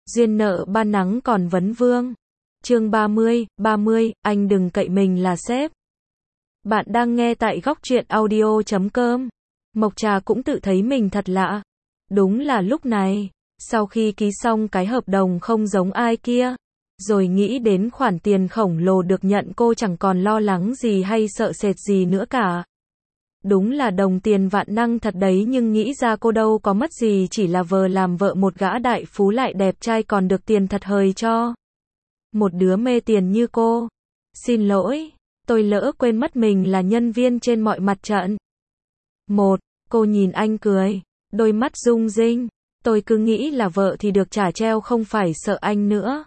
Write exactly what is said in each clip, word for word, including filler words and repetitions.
Duyên nợ ban nắng còn vấn vương. Chương ba mươi, ba mươi, anh đừng cậy mình là sếp. Bạn đang nghe tại góc truyện audio chấm com. Mộc Trà cũng tự thấy mình thật lạ. Đúng là lúc này, sau khi ký xong cái hợp đồng không giống ai kia, rồi nghĩ đến khoản tiền khổng lồ được nhận, cô chẳng còn lo lắng gì hay sợ sệt gì nữa cả. Đúng là đồng tiền vạn năng thật đấy, nhưng nghĩ ra cô đâu có mất gì, chỉ là vờ làm vợ một gã đại phú lại đẹp trai còn được tiền thật hời cho một đứa mê tiền như cô. Xin lỗi, tôi lỡ quên mất mình là nhân viên trên mọi mặt trận. Một, cô nhìn anh cười, đôi mắt rung rinh. Tôi cứ nghĩ là vợ thì được trả treo, không phải sợ anh nữa.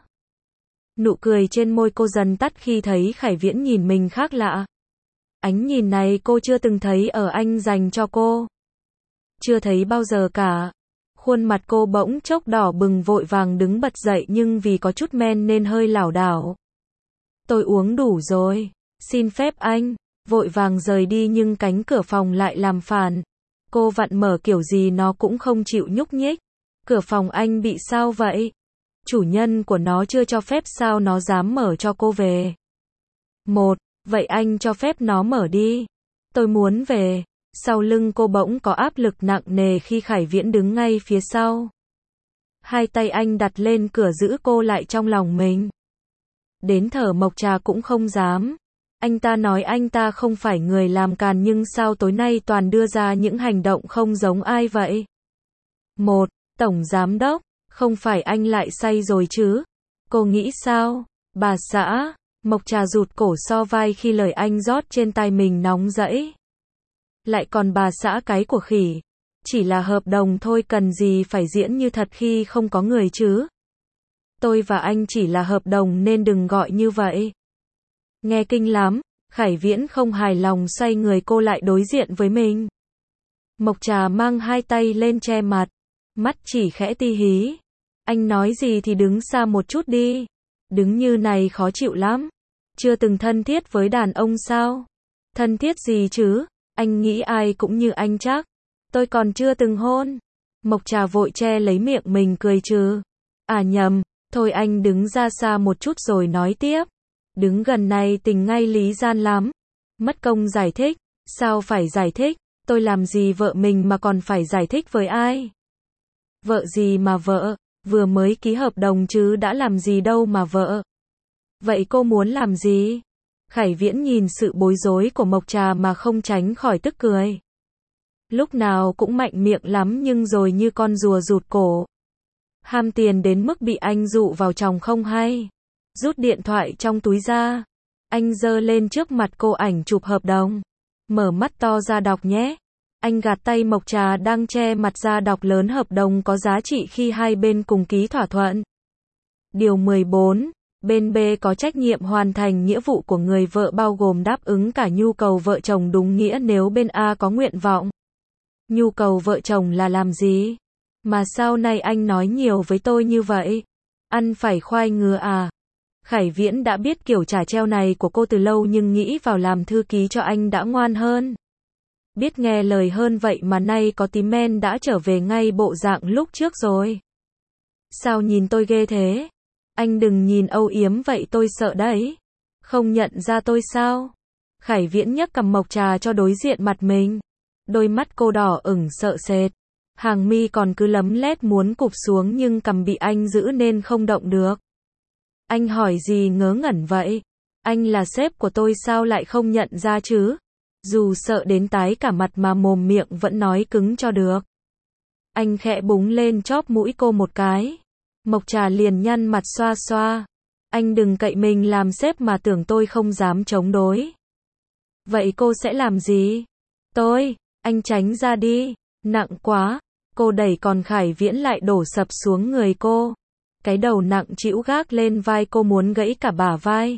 Nụ cười trên môi cô dần tắt khi thấy Khải Viễn nhìn mình khác lạ. Ánh nhìn này cô chưa từng thấy ở anh dành cho cô. Chưa thấy bao giờ cả. Khuôn mặt cô bỗng chốc đỏ bừng, vội vàng đứng bật dậy nhưng vì có chút men nên hơi lảo đảo. Tôi uống đủ rồi, xin phép anh. Vội vàng rời đi nhưng cánh cửa phòng lại làm phản. Cô vặn mở kiểu gì nó cũng không chịu nhúc nhích. Cửa phòng anh bị sao vậy? Chủ nhân của nó chưa cho phép sao nó dám mở cho cô về? Một, vậy anh cho phép nó mở đi. Tôi muốn về. Sau lưng cô bỗng có áp lực nặng nề khi Khải Viễn đứng ngay phía sau. Hai tay anh đặt lên cửa giữ cô lại trong lòng mình. Đến thở Mộc Trà cũng không dám. Anh ta nói anh ta không phải người làm càn, nhưng sao tối nay toàn đưa ra những hành động không giống ai vậy? Một, tổng giám đốc, không phải anh lại say rồi chứ? Cô nghĩ sao? Bà xã, Mộc Trà rụt cổ so vai khi lời anh rót trên tai mình nóng rẫy. Lại còn bà xã cái của khỉ. Chỉ là hợp đồng thôi, cần gì phải diễn như thật khi không có người chứ? Tôi và anh chỉ là hợp đồng nên đừng gọi như vậy. Nghe kinh lắm. Khải Viễn không hài lòng xoay người cô lại đối diện với mình. Mộc Trà mang hai tay lên che mặt, mắt chỉ khẽ ti hí. Anh nói gì thì đứng xa một chút đi. Đứng như này khó chịu lắm. Chưa từng thân thiết với đàn ông sao? Thân thiết gì chứ? Anh nghĩ ai cũng như anh chắc. Tôi còn chưa từng hôn. Mộc Trà vội che lấy miệng mình cười trừ. À nhầm, thôi anh đứng ra xa một chút rồi nói tiếp. Đứng gần này tình ngay lý gian lắm. Mất công giải thích. Sao phải giải thích? Tôi làm gì vợ mình mà còn phải giải thích với ai? Vợ gì mà vợ? Vừa mới ký hợp đồng chứ đã làm gì đâu mà vợ. Vậy cô muốn làm gì? Khải Viễn nhìn sự bối rối của Mộc Trà mà không tránh khỏi tức cười. Lúc nào cũng mạnh miệng lắm nhưng rồi như con rùa rụt cổ. Ham tiền đến mức bị anh dụ vào chồng không hay. Rút điện thoại trong túi ra. Anh giơ lên trước mặt cô ảnh chụp hợp đồng. Mở mắt to ra đọc nhé. Anh gạt tay Mộc Trà đang che mặt ra đọc lớn hợp đồng có giá trị khi hai bên cùng ký thỏa thuận. Điều mười bốn. Bên B có trách nhiệm hoàn thành nghĩa vụ của người vợ bao gồm đáp ứng cả nhu cầu vợ chồng đúng nghĩa nếu bên A có nguyện vọng. Nhu cầu vợ chồng là làm gì? Mà sao nay anh nói nhiều với tôi như vậy? Ăn phải khoai ngứa à? Khải Viễn đã biết kiểu trả treo này của cô từ lâu nhưng nghĩ vào làm thư ký cho anh đã ngoan hơn. Biết nghe lời hơn vậy mà nay có tí men đã trở về ngay bộ dạng lúc trước rồi. Sao nhìn tôi ghê thế? Anh đừng nhìn âu yếm vậy, tôi sợ đấy. Không nhận ra tôi sao? Khải Viễn nhấc cằm Mộc Trà cho đối diện mặt mình. Đôi mắt cô đỏ ửng sợ sệt. Hàng mi còn cứ lấm lét muốn cụp xuống nhưng cằm bị anh giữ nên không động được. Anh hỏi gì ngớ ngẩn vậy? Anh là sếp của tôi sao lại không nhận ra chứ? Dù sợ đến tái cả mặt mà mồm miệng vẫn nói cứng cho được. Anh khẽ búng lên chóp mũi cô một cái. Mộc Trà liền nhăn mặt xoa xoa. Anh đừng cậy mình làm sếp mà tưởng tôi không dám chống đối. Vậy cô sẽ làm gì? Tôi, anh tránh ra đi. Nặng quá. Cô đẩy còn Khải Viễn lại đổ sập xuống người cô. Cái đầu nặng trĩu gác lên vai cô muốn gãy cả bả vai.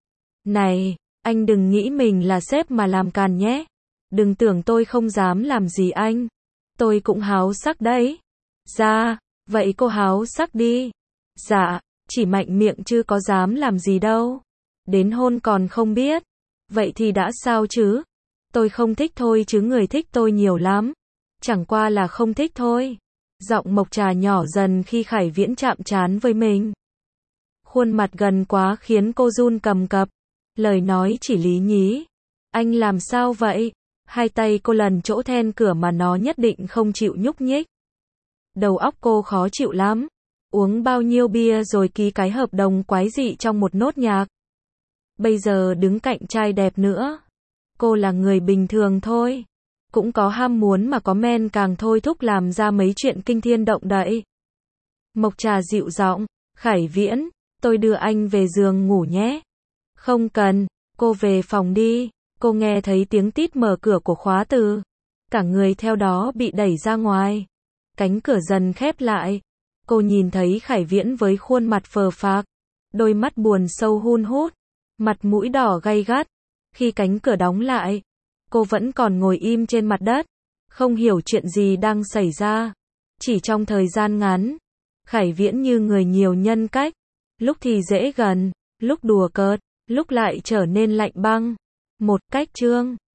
Này, anh đừng nghĩ mình là sếp mà làm càn nhé. Đừng tưởng tôi không dám làm gì anh. Tôi cũng háo sắc đấy. Dạ, vậy cô háo sắc đi. Dạ, chỉ mạnh miệng chứ có dám làm gì đâu. Đến hôn còn không biết. Vậy thì đã sao chứ? Tôi không thích thôi chứ người thích tôi nhiều lắm. Chẳng qua là không thích thôi. Giọng Mộc Trà nhỏ dần khi Khải Viễn chạm trán với mình. Khuôn mặt gần quá khiến cô run cầm cập. Lời nói chỉ lý nhí. Anh làm sao vậy? Hai tay cô lần chỗ then cửa mà nó nhất định không chịu nhúc nhích. Đầu óc cô khó chịu lắm. Uống bao nhiêu bia rồi ký cái hợp đồng quái dị trong một nốt nhạc. Bây giờ đứng cạnh trai đẹp nữa. Cô là người bình thường thôi. Cũng có ham muốn mà có men càng thôi thúc làm ra mấy chuyện kinh thiên động đậy. Mộc Trà dịu giọng, Khải Viễn, tôi đưa anh về giường ngủ nhé. Không cần, cô về phòng đi. Cô nghe thấy tiếng tít mở cửa của khóa từ. Cả người theo đó bị đẩy ra ngoài. Cánh cửa dần khép lại. Cô nhìn thấy Khải Viễn với khuôn mặt phờ phạc. Đôi mắt buồn sâu hun hút. Mặt mũi đỏ gay gắt. Khi cánh cửa đóng lại, cô vẫn còn ngồi im trên mặt đất. Không hiểu chuyện gì đang xảy ra. Chỉ trong thời gian ngắn, Khải Viễn như người nhiều nhân cách. Lúc thì dễ gần, lúc đùa cợt, lúc lại trở nên lạnh băng. Một cách chương